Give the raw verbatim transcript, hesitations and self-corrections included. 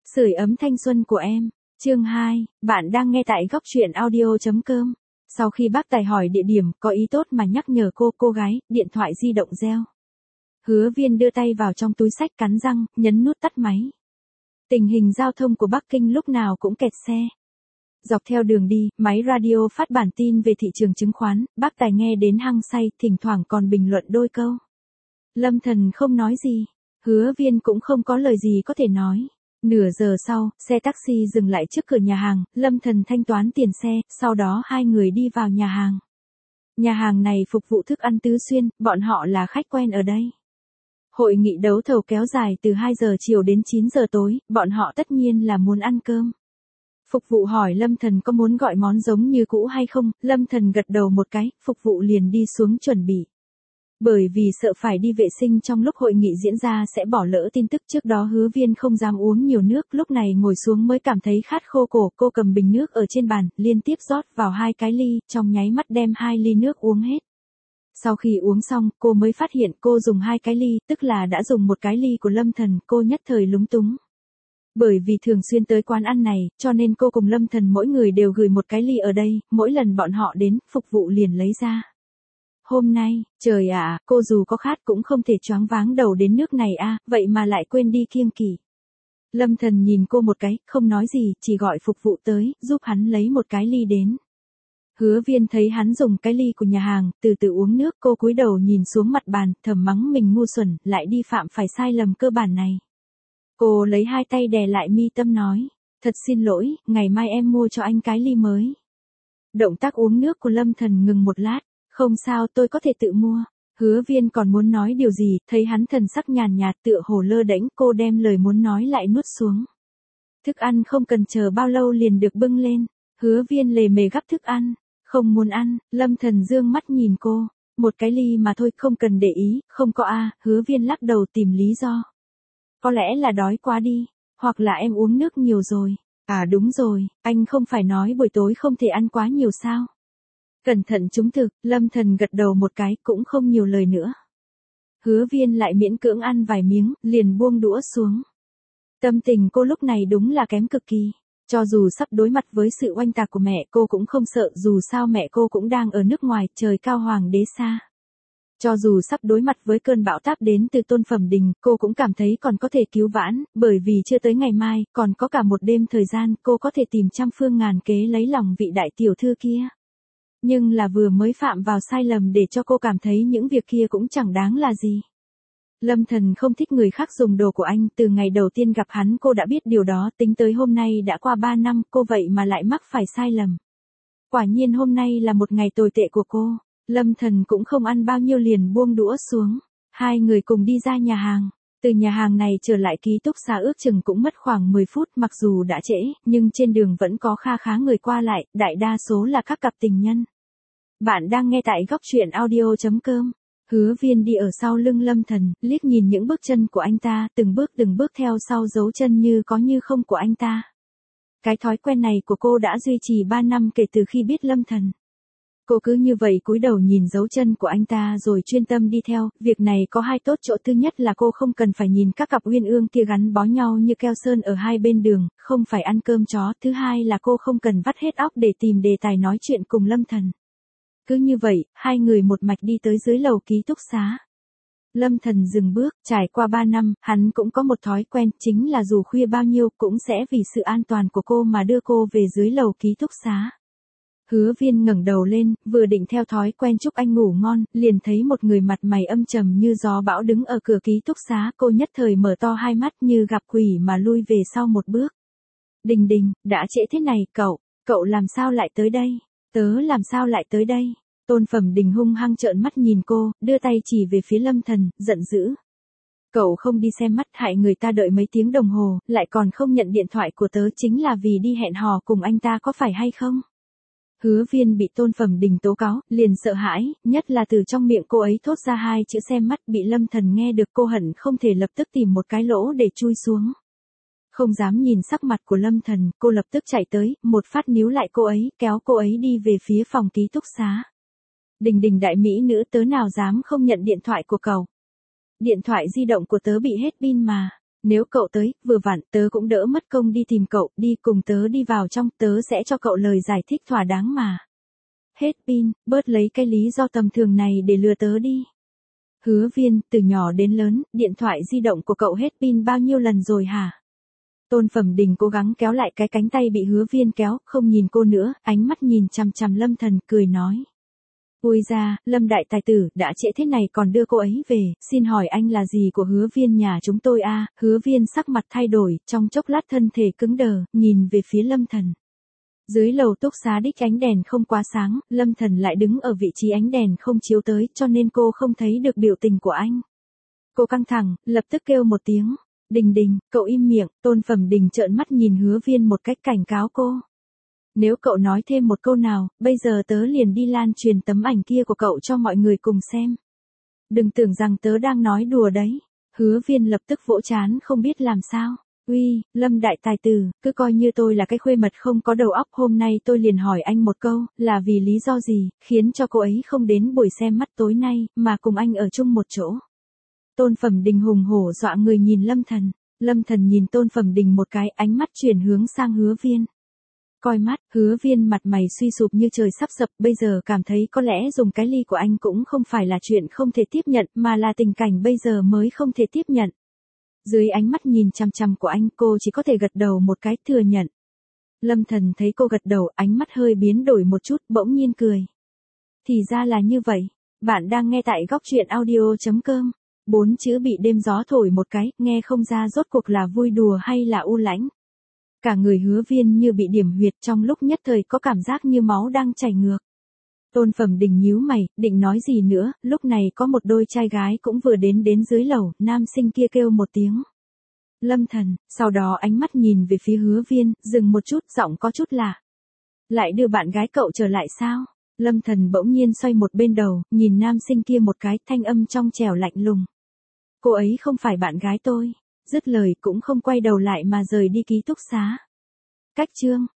Sưởi ấm thanh xuân của em. Chương hai, bạn đang nghe tại góc truyện audio chấm com. Sau khi bác Tài hỏi địa điểm, có ý tốt mà nhắc nhở cô, cô gái, điện thoại di động reo. Hứa Viên đưa tay vào trong túi xách cắn răng, nhấn nút tắt máy. Tình hình giao thông của Bắc Kinh lúc nào cũng kẹt xe. Dọc theo đường đi, máy radio phát bản tin về thị trường chứng khoán, bác Tài nghe đến hăng say, thỉnh thoảng còn bình luận đôi câu. Lâm Thần không nói gì, Hứa Viên cũng không có lời gì có thể nói. Nửa giờ sau, xe taxi dừng lại trước cửa nhà hàng, Lâm Thần thanh toán tiền xe, sau đó hai người đi vào nhà hàng. Nhà hàng này phục vụ thức ăn tứ xuyên, bọn họ là khách quen ở đây. Hội nghị đấu thầu kéo dài từ hai giờ chiều đến chín giờ tối, bọn họ tất nhiên là muốn ăn cơm. Phục vụ hỏi Lâm Thần có muốn gọi món giống như cũ hay không, Lâm Thần gật đầu một cái, phục vụ liền đi xuống chuẩn bị. Bởi vì sợ phải đi vệ sinh trong lúc hội nghị diễn ra sẽ bỏ lỡ tin tức, trước đó Hứa Viên không dám uống nhiều nước, lúc này ngồi xuống mới cảm thấy khát khô cổ, cô cầm bình nước ở trên bàn, liên tiếp rót vào hai cái ly, trong nháy mắt đem hai ly nước uống hết. Sau khi uống xong, cô mới phát hiện cô dùng hai cái ly, tức là đã dùng một cái ly của Lâm Thần, cô nhất thời lúng túng. Bởi vì thường xuyên tới quán ăn này, cho nên cô cùng Lâm Thần mỗi người đều gửi một cái ly ở đây, mỗi lần bọn họ đến, phục vụ liền lấy ra. Hôm nay, trời ạ, à, cô dù có khát cũng không thể choáng váng đầu đến nước này a, à, vậy mà lại quên đi kiêng kỵ. Lâm Thần nhìn cô một cái, không nói gì, chỉ gọi phục vụ tới, giúp hắn lấy một cái ly đến. Hứa Viên thấy hắn dùng cái ly của nhà hàng, từ từ uống nước, cô cúi đầu nhìn xuống mặt bàn, thầm mắng mình ngu xuẩn, lại đi phạm phải sai lầm cơ bản này. Cô lấy hai tay đè lại mi tâm nói, thật xin lỗi, ngày mai em mua cho anh cái ly mới. Động tác uống nước của Lâm Thần ngừng một lát. Không sao, tôi có thể tự mua. Hứa Viên còn muốn nói điều gì, thấy hắn thần sắc nhàn nhạt tựa hồ lơ đễnh, cô đem lời muốn nói lại nuốt xuống. Thức ăn không cần chờ bao lâu liền được bưng lên. Hứa Viên lề mề gắp thức ăn. Không muốn ăn, Lâm Thần dương mắt nhìn cô. Một cái ly mà thôi, không cần để ý, không có a. Hứa Viên lắc đầu tìm lý do. Có lẽ là đói quá đi, hoặc là em uống nước nhiều rồi. À đúng rồi, anh không phải nói buổi tối không thể ăn quá nhiều sao? Cẩn thận trúng thực, Lâm Thần gật đầu một cái, cũng không nhiều lời nữa. Hứa Viên lại miễn cưỡng ăn vài miếng, liền buông đũa xuống. Tâm tình cô lúc này đúng là kém cực kỳ. Cho dù sắp đối mặt với sự oanh tạc của mẹ, cô cũng không sợ, dù sao mẹ cô cũng đang ở nước ngoài, trời cao hoàng đế xa. Cho dù sắp đối mặt với cơn bão táp đến từ Tôn Phẩm Đình, cô cũng cảm thấy còn có thể cứu vãn, bởi vì chưa tới ngày mai, còn có cả một đêm thời gian, cô có thể tìm trăm phương ngàn kế lấy lòng vị đại tiểu thư kia. Nhưng là vừa mới phạm vào sai lầm để cho cô cảm thấy những việc kia cũng chẳng đáng là gì. Lâm Thần không thích người khác dùng đồ của anh, từ ngày đầu tiên gặp hắn cô đã biết điều đó, tính tới hôm nay đã qua ba năm, cô vậy mà lại mắc phải sai lầm. Quả nhiên hôm nay là một ngày tồi tệ của cô. Lâm Thần cũng không ăn bao nhiêu liền buông đũa xuống. Hai người cùng đi ra nhà hàng. Từ nhà hàng này trở lại ký túc xá ước chừng cũng mất khoảng mười phút, mặc dù đã trễ, nhưng trên đường vẫn có kha khá người qua lại, đại đa số là các cặp tình nhân. Bạn đang nghe tại góc truyện audio chấm com. Hứa Viên đi ở sau lưng Lâm Thần, liếc nhìn những bước chân của anh ta, từng bước từng bước theo sau dấu chân như có như không của anh ta. Cái thói quen này của cô đã duy trì ba năm kể từ khi biết Lâm Thần. Cô cứ như vậy cúi đầu nhìn dấu chân của anh ta rồi chuyên tâm đi theo, việc này có hai tốt chỗ, thứ nhất là cô không cần phải nhìn các cặp uyên ương kia gắn bó nhau như keo sơn ở hai bên đường, không phải ăn cơm chó, thứ hai là cô không cần vắt hết óc để tìm đề tài nói chuyện cùng Lâm Thần. Cứ như vậy, hai người một mạch đi tới dưới lầu ký túc xá. Lâm Thần dừng bước, trải qua ba năm, hắn cũng có một thói quen, chính là dù khuya bao nhiêu cũng sẽ vì sự an toàn của cô mà đưa cô về dưới lầu ký túc xá. Hứa Viên ngẩng đầu lên, vừa định theo thói quen chúc anh ngủ ngon, liền thấy một người mặt mày âm trầm như gió bão đứng ở cửa ký túc xá, cô nhất thời mở to hai mắt như gặp quỷ mà lui về sau một bước. Đình Đình, đã trễ thế này, cậu, cậu làm sao lại tới đây? Tớ làm sao lại tới đây? Tôn Phẩm Đình hung hăng trợn mắt nhìn cô, đưa tay chỉ về phía Lâm Thần, giận dữ. Cậu không đi xem mắt hại người ta đợi mấy tiếng đồng hồ, lại còn không nhận điện thoại của tớ, chính là vì đi hẹn hò cùng anh ta có phải hay không? Hứa Viên bị Tôn Phẩm Đình tố cáo, liền sợ hãi, nhất là từ trong miệng cô ấy thốt ra hai chữ xem mắt, bị Lâm Thần nghe được cô hận không thể lập tức tìm một cái lỗ để chui xuống. Không dám nhìn sắc mặt của Lâm Thần, cô lập tức chạy tới, một phát níu lại cô ấy, kéo cô ấy đi về phía phòng ký túc xá. Đình Đình đại mỹ nữ, tớ nào dám không nhận điện thoại của cậu. Điện thoại di động của tớ bị hết pin mà. Nếu cậu tới, vừa vặn, tớ cũng đỡ mất công đi tìm cậu, đi cùng tớ đi vào trong, tớ sẽ cho cậu lời giải thích thỏa đáng mà. Hết pin, bớt lấy cái lý do tầm thường này để lừa tớ đi. Hứa Viên, từ nhỏ đến lớn, điện thoại di động của cậu hết pin bao nhiêu lần rồi hả? Tôn Phẩm Đình cố gắng kéo lại cái cánh tay bị Hứa Viên kéo, không nhìn cô nữa, ánh mắt nhìn chằm chằm Lâm Thần, cười nói. Ui ra, Lâm đại tài tử, đã trễ thế này còn đưa cô ấy về, xin hỏi anh là gì của Hứa Viên nhà chúng tôi a? Hứa Viên sắc mặt thay đổi, trong chốc lát thân thể cứng đờ, nhìn về phía Lâm Thần. Dưới lầu túc xá đích ánh đèn không quá sáng, Lâm Thần lại đứng ở vị trí ánh đèn không chiếu tới, cho nên cô không thấy được biểu tình của anh. Cô căng thẳng, lập tức kêu một tiếng. Đình Đình, cậu im miệng. Tôn Phẩm Đình trợn mắt nhìn Hứa Viên một cách cảnh cáo cô. Nếu cậu nói thêm một câu nào, bây giờ tớ liền đi lan truyền tấm ảnh kia của cậu cho mọi người cùng xem. Đừng tưởng rằng tớ đang nói đùa đấy. Hứa Viên lập tức vỗ chán không biết làm sao. Uy, Lâm đại tài tử, cứ coi như tôi là cái khuê mật không có đầu óc, hôm nay tôi liền hỏi anh một câu, là vì lý do gì, khiến cho cô ấy không đến buổi xem mắt tối nay, mà cùng anh ở chung một chỗ. Tôn Phẩm Đình hùng hổ dọa người nhìn Lâm Thần. Lâm Thần nhìn Tôn Phẩm Đình một cái, ánh mắt chuyển hướng sang Hứa Viên. Coi mắt, Hứa Viên mặt mày suy sụp như trời sắp sập, bây giờ cảm thấy có lẽ dùng cái ly của anh cũng không phải là chuyện không thể tiếp nhận, mà là tình cảnh bây giờ mới không thể tiếp nhận. Dưới ánh mắt nhìn chằm chằm của anh, cô chỉ có thể gật đầu một cái, thừa nhận. Lâm Thần thấy cô gật đầu, ánh mắt hơi biến đổi một chút, bỗng nhiên cười. Thì ra là như vậy. Bạn đang nghe tại góc truyện audio chấm com. Bốn chữ bị đêm gió thổi một cái, nghe không ra rốt cuộc là vui đùa hay là u lãnh. Cả người Hứa Viên như bị điểm huyệt, trong lúc nhất thời có cảm giác như máu đang chảy ngược. Tôn Phẩm Đình nhíu mày, định nói gì nữa, lúc này có một đôi trai gái cũng vừa đến đến dưới lầu, nam sinh kia kêu một tiếng. Lâm Thần, sau đó ánh mắt nhìn về phía Hứa Viên, dừng một chút, giọng có chút lạ. Lại đưa bạn gái cậu trở lại sao? Lâm Thần bỗng nhiên xoay một bên đầu, nhìn nam sinh kia một cái, thanh âm trong trẻo lạnh lùng. Cô ấy không phải bạn gái tôi. Dứt lời cũng không quay đầu lại mà rời đi ký túc xá. Cách chương